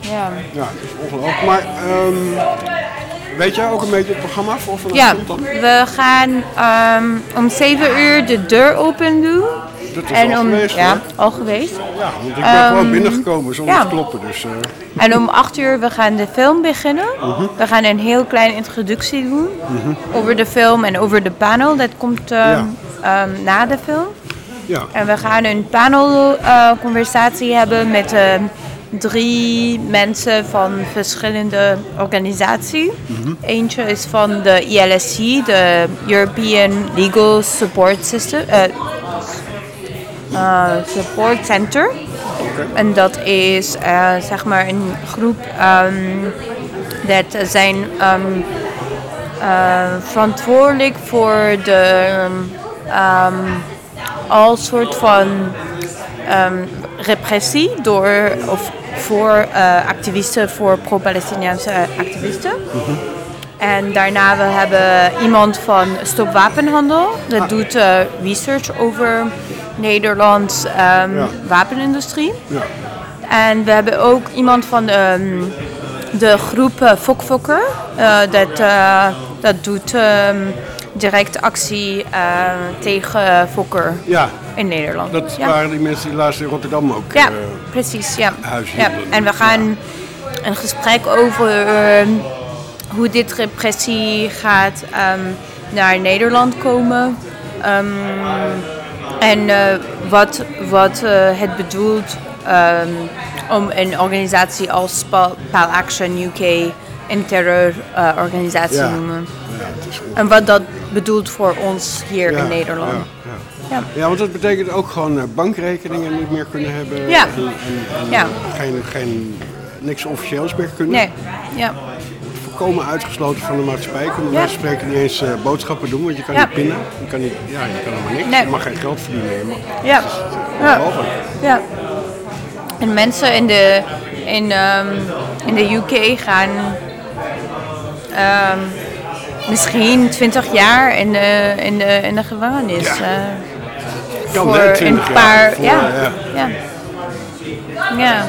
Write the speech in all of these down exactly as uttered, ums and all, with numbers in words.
Ja. Ja, het is ongelooflijk. Maar um, weet jij ook een beetje het programma voor vanavond Ja, dan? we gaan um, om zeven uur de deur open doen. Dat is en al om, geweest, ja, hoor. al geweest. Ja, want ik ben Um, gewoon binnengekomen zonder ja. te kloppen. Dus, uh... En om acht uur we gaan de film beginnen. Uh-huh. We gaan een heel kleine introductie doen uh-huh. over de film en over de panel. Dat komt um, ja. um, na de film. Ja. En we gaan een panelconversatie uh, hebben met uh, drie mensen van verschillende organisaties. Uh-huh. Eentje is van de I L S C, de European Legal Support System, uh, uh, Support Center. Okay. En dat is uh, zeg maar een groep um, dat zijn um, uh, verantwoordelijk voor de um, al soort van um, repressie door of voor uh, activisten, voor pro-Palestiniaanse activisten. Mm-hmm. En daarna we hebben iemand van Stop Wapenhandel. Dat ah. doet uh, research over Nederlands um, ja. wapenindustrie. Ja. En we hebben ook iemand van de, um, de groep uh, Fokfokker. Uh, dat, uh, dat doet um, direct actie uh, tegen Fokker ja. in Nederland. Dat ja. waren die mensen die laatst in Rotterdam ook ja, uh, precies, ja. huishielden. Ja. En we gaan ja. een gesprek over uh, hoe dit repressie gaat um, naar Nederland komen. Um, en uh, wat, wat uh, het bedoelt um, om een organisatie als Pal Action U K een terrororganisatie uh, te ja. noemen. Ja, het is en wat dat bedoelt voor ons hier ja, in Nederland. Ja, ja. Ja. ja, want dat betekent ook gewoon uh, bankrekeningen niet meer kunnen hebben. Ja. En, en, en ja. geen, geen, niks officieels meer kunnen. Nee. Ja. Volkomen uitgesloten van de maatschappij. Je kunt bij wijze van spreken niet eens uh, boodschappen doen, want je kan ja. niet pinnen. Je kan, niet, ja, je kan helemaal niks. Nee. Je mag geen geld verdienen. Je mag, ja. Ja. ja. En mensen in de, in, um, in de U K gaan um, misschien twintig jaar in de, in de, in de gevangenis. Ja. Uh, kan voor net twintig een paar, jaar. Voor, ja. ja. Ja. Ja. ja.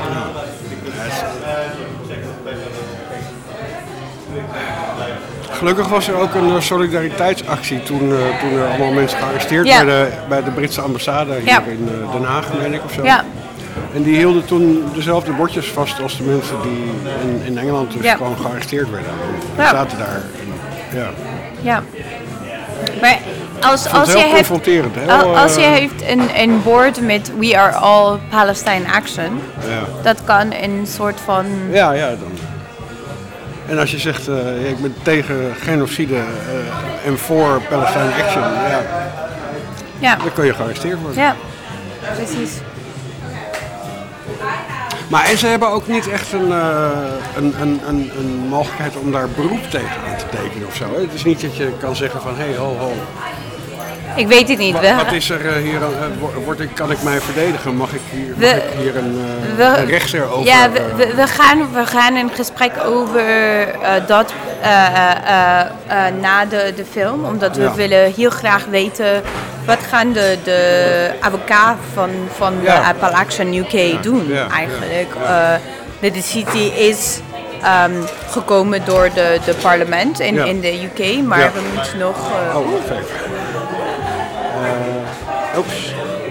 Gelukkig was er ook een solidariteitsactie toen, uh, toen er allemaal mensen gearresteerd ja. werden bij de Britse ambassade hier ja. in uh, Den Haag, meen ik of zo. Ja. En die hielden toen dezelfde bordjes vast als de mensen die in, in Engeland dus ja. gewoon gearresteerd werden. Die ja. zaten daar. En, ja. ja. Maar als, als heel je confronterend. Heeft, heel, als je uh, heeft een, een bord met We Are All Palestine Action, ja. dat kan een soort van... Ja, ja, dan... En als je zegt, uh, ik ben tegen genocide uh, en voor Palestine Action, ja, ja. dan kun je gearresteerd worden. Ja, precies. Maar en ze hebben ook niet echt een, uh, een, een, een, een mogelijkheid om daar beroep tegen aan te tekenen of zo. Hè? Het is niet dat je kan zeggen van, hé, hey, ho, ho. Ik weet het niet. Wat, wat is er uh, hier, uh, word ik, kan ik mij verdedigen? Mag ik hier, we, mag ik hier een, uh, we, een rechter over? Ja, we, we, we, gaan, we gaan een gesprek over uh, dat uh, uh, uh, na de, de film. Omdat we ja. willen heel graag weten wat gaan de, de advocaat van, van ja. Pal Action U K ja. doen ja. eigenlijk. Ja. Uh, de decisie is um, gekomen door de, de parlement in, ja. in de U K, maar ja. we moeten nog... Uh, oh, wacht even. Uh, oeps.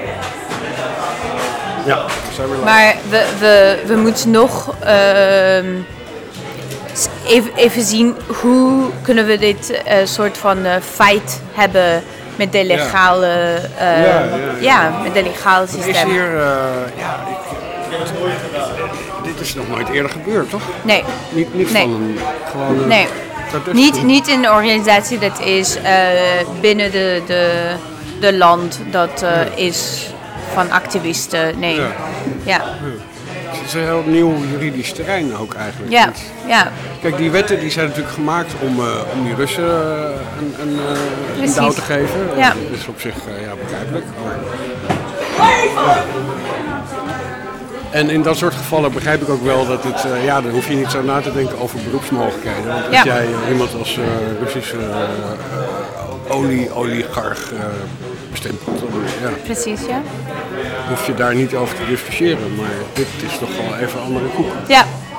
Ja, zijn we maar we, we, we moeten nog uh, even, even zien hoe kunnen we dit uh, soort van uh, fight hebben met de legale, uh, ja, ja, ja. ja, met de legale systeem. Is hier, uh, ja, ik, dit is nog nooit eerder gebeurd, toch? Nee. Niet, niet nee. van een gewone... Nee. Niet, niet in een organisatie dat is uh, binnen de, de, de land dat uh, ja. is van activisten. Nee. Ja. Ja. Ja. Het is een heel nieuw juridisch terrein ook eigenlijk. Ja. Ja. Kijk, die wetten die zijn natuurlijk gemaakt om, uh, om die Russen uh, een, een, uh, een douw te geven. Ja. Dat is op zich uh, ja, begrijpelijk. Maar, ja. En in dat soort gevallen begrijp ik ook wel dat het, uh, ja, dan hoef je niet zo na te denken over beroepsmogelijkheden. Want als ja. jij uh, iemand als uh, Russische uh, olie, oligarch uh, bestempelt, dan ja. Precies, ja. hoef je daar niet over te discussiëren. Maar dit is toch wel even een andere koek. Ja.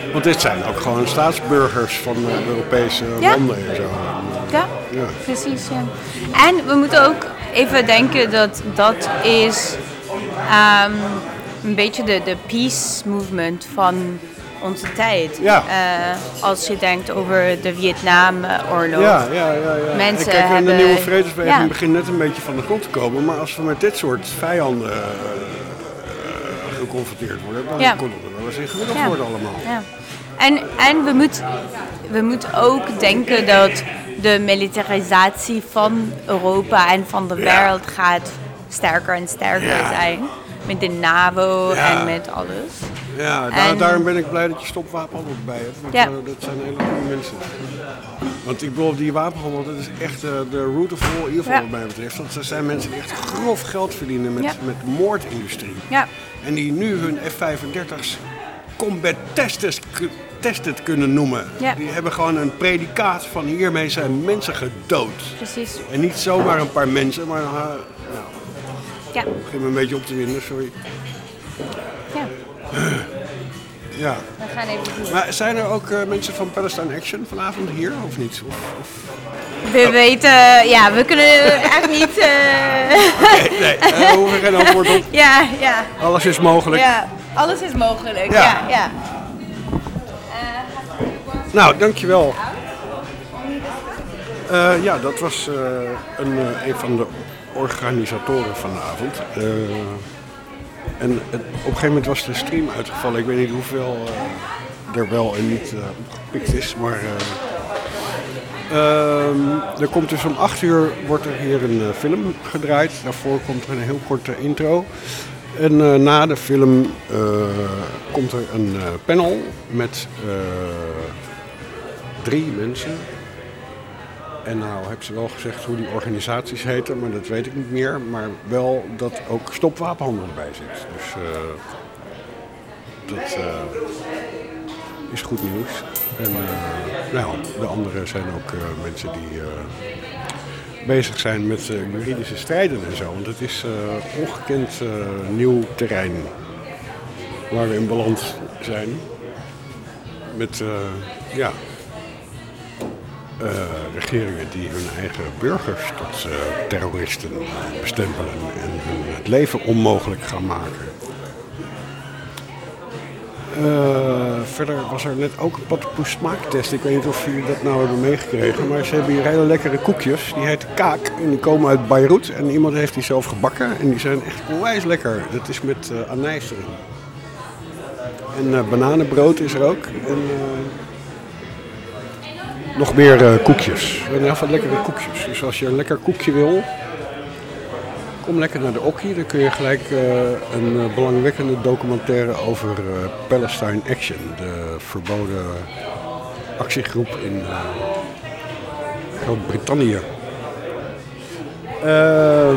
Want dit zijn ook gewoon staatsburgers van uh, Europese ja. landen en zo. Ja, ja. precies. Ja. En we moeten ook even denken dat dat is um, een beetje de, de peace movement van onze tijd. Ja. Uh, als je denkt over de Vietnamoorlog. Ja, ja, ja, ja. Mensen en kijk, hebben... de nieuwe vredesbeweging ja. begint net een beetje van de grond te komen. Maar als we met dit soort vijanden uh, geconfronteerd worden, dan ja. kon het wel eens ingewikkeld ja. worden allemaal. Ja. En, en we moeten we moeten ook denken dat de militarisatie van Europa en van de ja. wereld gaat sterker en sterker ja. zijn. Met de NAVO ja. en met alles. Ja, daar, en, daarom ben ik blij dat je stopwapenhandel bij hebt. Want ja. uh, dat zijn hele goede mensen. Want ik bedoel, die wapenhandel, dat is echt uh, de root of all evil ja. wat mij betreft. Want er zijn mensen die echt grof geld verdienen met, ja. met de moordindustrie. Ja. En die nu hun F vijfendertig's combat tested, tested kunnen noemen. Ja. Die hebben gewoon een predicaat van hiermee zijn mensen gedood. Precies. En niet zomaar een paar mensen, maar... Uh, nou, ja. Ik begin me een beetje op te winden, sorry. Ja. Ja. We gaan even doen. Maar zijn er ook uh, mensen van Palestine Action vanavond hier, of niet? Of, of... We oh. weten, ja, we kunnen echt niet... Uh... Okay, nee, we uh, hoeven geen antwoord op. Ja, ja. Alles is mogelijk. Ja, alles is mogelijk, ja. ja, ja. Uh, nou, dankjewel. Uh, ja, dat was uh, een, uh, een van de organisatoren van de avond. Uh, en het, op een gegeven moment was de stream uitgevallen. Ik weet niet hoeveel uh, er wel en niet uh, opgepikt is, maar uh, uh, er komt dus om acht uur wordt er hier een uh, film gedraaid. Daarvoor komt er een heel korte intro. En uh, na de film uh, komt er een uh, panel met uh, drie mensen. En nou heb ze wel gezegd hoe die organisaties heten, maar dat weet ik niet meer. Maar wel dat ook stopwapenhandel erbij zit. Dus uh, dat uh, is goed nieuws. En uh, nou, de anderen zijn ook uh, mensen die uh, bezig zijn met uh, juridische strijden en zo. Want het is uh, ongekend uh, nieuw terrein waar we in beland zijn. Met, uh, ja... Uh, regeringen die hun eigen burgers tot uh, terroristen bestempelen en hun het leven onmogelijk gaan maken. Uh, verder was er net ook een pattenpoes smaaktest. Ik weet niet of jullie dat nou hebben meegekregen, maar ze hebben hier hele lekkere koekjes. Die heten Kaak en die komen uit Beirut en iemand heeft die zelf gebakken en die zijn echt onwijs lekker. Het is met uh, anijs erin. En uh, bananenbrood is er ook. En, uh, Nog meer uh, koekjes. We hebben heel lekkere koekjes. Dus als je een lekker koekje wil, kom lekker naar de Okkie. Dan kun je gelijk uh, een uh, belangwekkende documentaire over uh, Palestine Action. De verboden actiegroep in uh, Groot-Brittannië. Uh,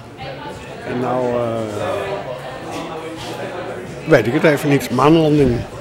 en nou uh, weet ik het even niet. Maanlanding.